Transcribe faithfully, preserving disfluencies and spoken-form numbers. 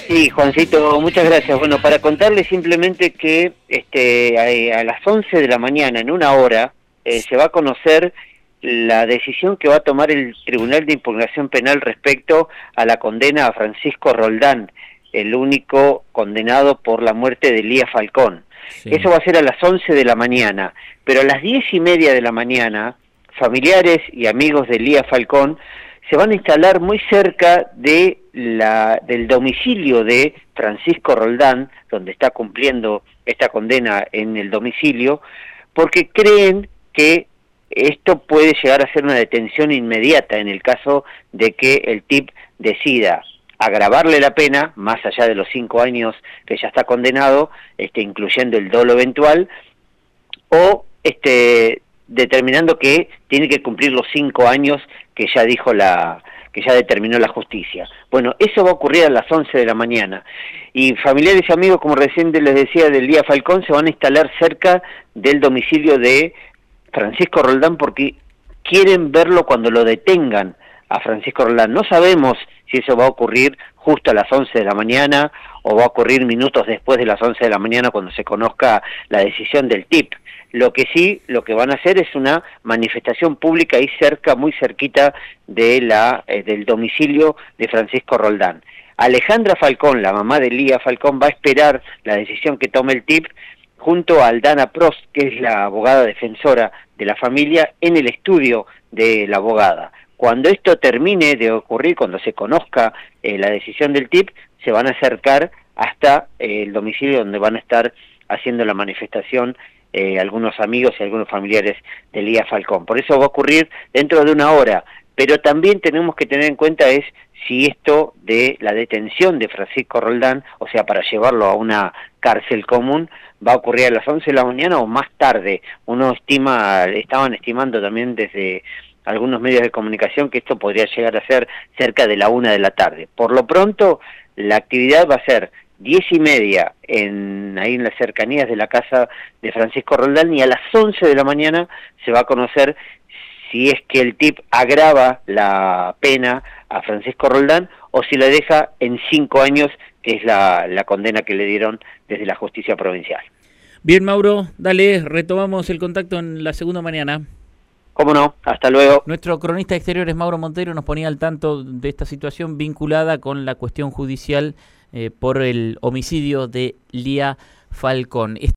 Sí, Juancito, muchas gracias. Bueno, para contarles simplemente que este, a, a las once de la mañana, en una hora, eh, se va a conocer la decisión que va a tomar el Tribunal de Impugnación Penal respecto a la condena a Francisco Roldán, el único condenado por la muerte de Lía Falcón. Sí. Eso va a ser a las once de la mañana, pero a las diez y media de la mañana, familiares y amigos de Lía Falcón se van a instalar muy cerca de la, del domicilio de Francisco Roldán, donde está cumpliendo esta condena en el domicilio, porque creen que esto puede llegar a ser una detención inmediata en el caso de que el T I P decida agravarle la pena, más allá de los cinco años que ya está condenado, este, incluyendo el dolo eventual, o este, determinando que tiene que cumplir los cinco años que ya dijo la que ya determinó la justicia. Bueno, eso va a ocurrir a las once de la mañana. Y familiares y amigos, como recién les decía, del Lía Falcón, se van a instalar cerca del domicilio de Francisco Roldán porque quieren verlo cuando lo detengan a Francisco Roldán. No sabemos si eso va a ocurrir justo a las once de la mañana o va a ocurrir minutos después de las once de la mañana cuando se conozca la decisión del T I P. Lo que sí, lo que van a hacer es una manifestación pública ahí cerca, muy cerquita de la, eh, del domicilio de Francisco Roldán. Alejandra Falcón, la mamá de Lía Falcón, va a esperar la decisión que tome el T I P junto a Aldana Prost, que es la abogada defensora de la familia, en el estudio de la abogada. Cuando esto termine de ocurrir, cuando se conozca eh, la decisión del T I P, se van a acercar hasta eh, el domicilio donde van a estar haciendo la manifestación eh, algunos amigos y algunos familiares de Lía Falcón. Por eso va a ocurrir dentro de una hora, pero también tenemos que tener en cuenta es si esto de la detención de Francisco Roldán, o sea, para llevarlo a una cárcel común, va a ocurrir a las once de la mañana o más tarde. Uno estima, estaban estimando también desde algunos medios de comunicación que esto podría llegar a ser cerca de la una de la tarde. Por lo pronto, la actividad va a ser diez y media en, ahí en las cercanías de la casa de Francisco Roldán, y a las once de la mañana se va a conocer si es que el T I P agrava la pena a Francisco Roldán o si la deja en cinco años, que es la, la condena que le dieron desde la justicia provincial. Bien, Mauro, dale, retomamos el contacto en la segunda mañana. Cómo no, hasta luego. Nuestro cronista exterior es Mauro Montero, nos ponía al tanto de esta situación vinculada con la cuestión judicial eh, por el homicidio de Lía Falcón.